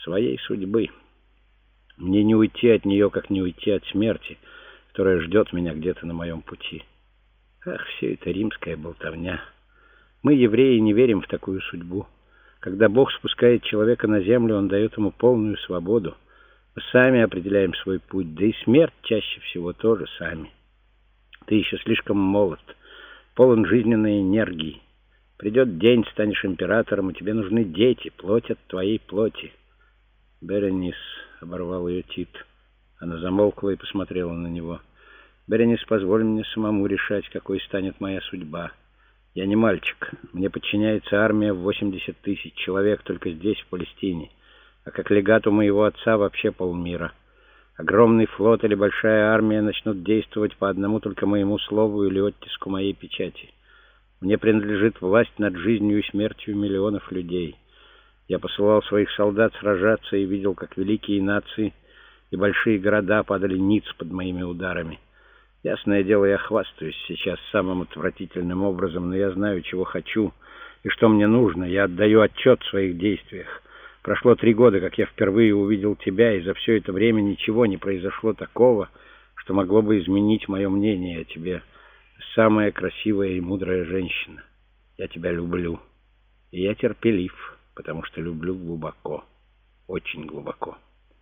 своей судьбы. Мне не уйти от нее, как не уйти от смерти, которая ждет меня где-то на моем пути. Ах, все это римская болтовня. Мы, евреи, не верим в такую судьбу. Когда Бог спускает человека на землю, Он дает ему полную свободу. Мы сами определяем свой путь, да и смерть чаще всего тоже сами. Ты еще слишком молод, полон жизненной энергии. Придет день, станешь императором, и тебе нужны дети, плоть от твоей плоти. Беренис, — оборвал ее Тит. Она замолкла и посмотрела на него. Беренис, позволь мне самому решать, какой станет моя судьба. Я не мальчик. Мне подчиняется армия в 80 тысяч человек только здесь, в Палестине. А как легат у моего отца вообще полмира. Огромный флот или большая армия начнут действовать по одному только моему слову или оттиску моей печати. Мне принадлежит власть над жизнью и смертью миллионов людей. Я посылал своих солдат сражаться и видел, как великие нации и большие города падали ниц под моими ударами. Ясное дело, я хвастаюсь сейчас самым отвратительным образом, но я знаю, чего хочу и что мне нужно. Я отдаю отчет в своих действиях. Прошло 3 года, как я впервые увидел тебя, и за все это время ничего не произошло такого, что могло бы изменить мое мнение о тебе. Самая красивая и мудрая женщина. Я тебя люблю. И я терпелив, потому что люблю глубоко, очень глубоко.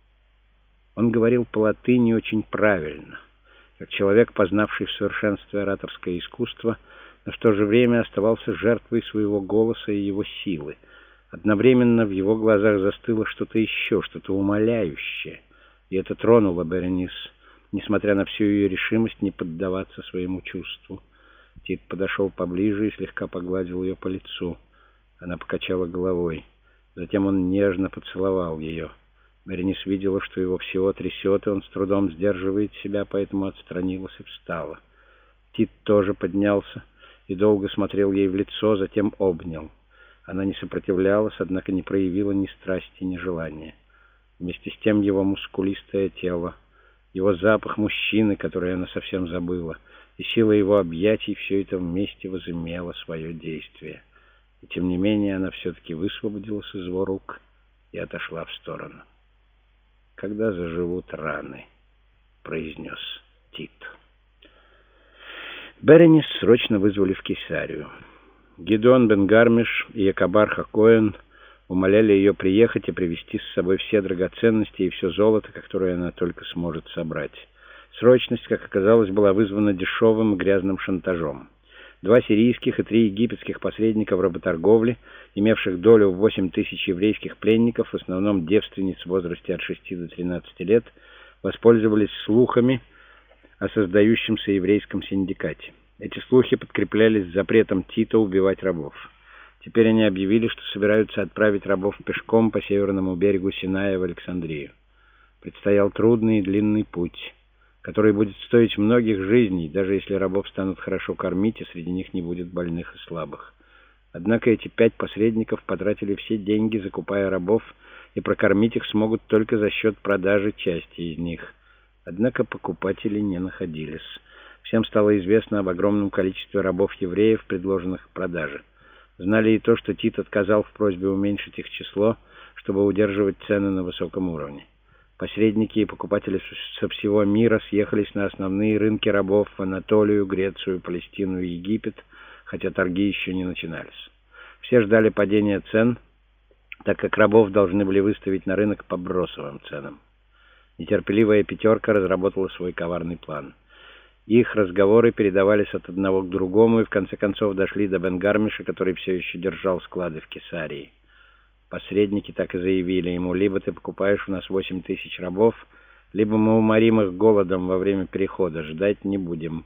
Он говорил по-латыни очень правильно, как человек, познавший в совершенстве ораторское искусство, но в то же время оставался жертвой своего голоса и его силы. Одновременно в его глазах застыло что-то еще, что-то умоляющее, и это тронуло Беренис, несмотря на всю ее решимость не поддаваться своему чувству. Тит подошел поближе и слегка погладил ее по лицу. Она покачала головой. Затем он нежно поцеловал ее. Беренис видела, что его всего трясет, и он с трудом сдерживает себя, поэтому отстранилась и встала. Тит тоже поднялся и долго смотрел ей в лицо, затем обнял. Она не сопротивлялась, однако не проявила ни страсти, ни желания. Вместе с тем его мускулистое тело, его запах мужчины, который она совсем забыла, и сила его объятий — все это вместе возымело свое действие. И тем не менее она все-таки высвободилась из его рук и отошла в сторону. «Когда заживут раны», — произнес Тит. Беренис срочно вызвали в Кесарию. Гидеон бен Гармиш и Якобар ха-Коэн умоляли ее приехать и привезти с собой все драгоценности и все золото, которое она только сможет собрать. Срочность, как оказалось, была вызвана дешевым и грязным шантажом. 2 сирийских и 3 египетских посредника в работорговле, имевших долю в 8 тысяч еврейских пленников, в основном девственниц в возрасте от 6 до 13 лет, воспользовались слухами о создающемся еврейском синдикате. Эти слухи подкреплялись запретом Тита убивать рабов. Теперь они объявили, что собираются отправить рабов пешком по северному берегу Синая в Александрию. Предстоял трудный и длинный путь, который будет стоить многих жизней, даже если рабов станут хорошо кормить, и среди них не будет больных и слабых. Однако эти 5 посредников потратили все деньги, закупая рабов, и прокормить их смогут только за счет продажи части из них. Однако покупатели не находились. Всем стало известно об огромном количестве рабов-евреев, предложенных к продаже. Знали и то, что Тит отказал в просьбе уменьшить их число, чтобы удерживать цены на высоком уровне. Посредники и покупатели со всего мира съехались на основные рынки рабов в Анатолию, Грецию, Палестину и Египет, хотя торги еще не начинались. Все ждали падения цен, так как рабов должны были выставить на рынок по бросовым ценам. Нетерпеливая 5 разработала свой коварный план. Их разговоры передавались от одного к другому и в конце концов дошли до бен Гармиша, который все еще держал склады в Кесарии. Посредники так и заявили ему: либо ты покупаешь у нас 8 тысяч рабов, либо мы уморим их голодом во время перехода, ждать не будем.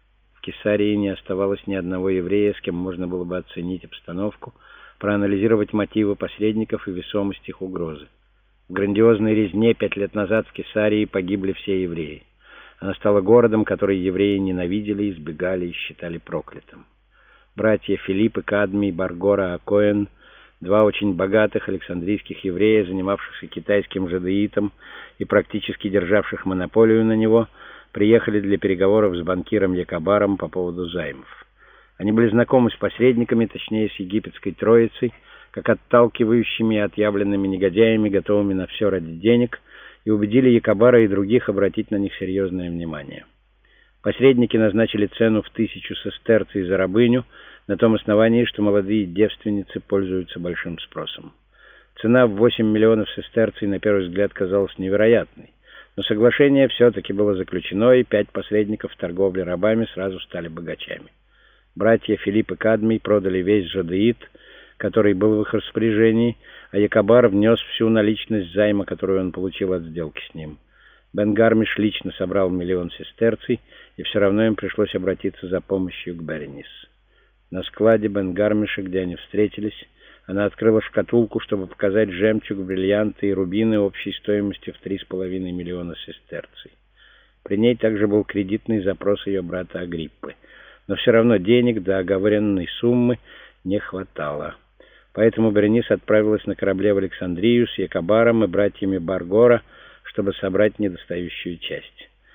В Кесарии не оставалось ни одного еврея, с кем можно было бы оценить обстановку, проанализировать мотивы посредников и весомость их угрозы. В грандиозной резне 5 лет назад в Кесарии погибли все евреи. Она стала городом, который евреи ненавидели, избегали и считали проклятым. Братья Филипп и Кадмий, Баргора, Акоэн, 2 очень богатых александрийских еврея, занимавшихся китайским жадеитом и практически державших монополию на него, приехали для переговоров с банкиром Якобаром по поводу займов. Они были знакомы с посредниками, точнее с египетской троицей, как отталкивающими и отъявленными негодяями, готовыми на все ради денег, и убедили Якобара и других обратить на них серьезное внимание. Посредники назначили цену в 1000 сестерций за рабыню на том основании, что молодые девственницы пользуются большим спросом. Цена в 8 миллионов сестерций на первый взгляд казалась невероятной, но соглашение все-таки было заключено, и 5 посредников в торговле рабами сразу стали богачами. Братья Филипп и Кадмий продали весь жадеид, который был в их распоряжении, а Якобар внес всю наличность займа, которую он получил от сделки с ним. Бен-Гармиш лично собрал 1 миллион сестерций, и все равно им пришлось обратиться за помощью к Беренис. На складе Бен-Гармиша, где они встретились, она открыла шкатулку, чтобы показать жемчуг, бриллианты и рубины общей стоимостью в 3,5 миллиона сестерций. При ней также был кредитный запрос ее брата Агриппы, но все равно денег до оговоренной суммы не хватало. Поэтому Беренис отправилась на корабле в Александрию с Якобаром и братьями Баргора, чтобы собрать недостающую часть.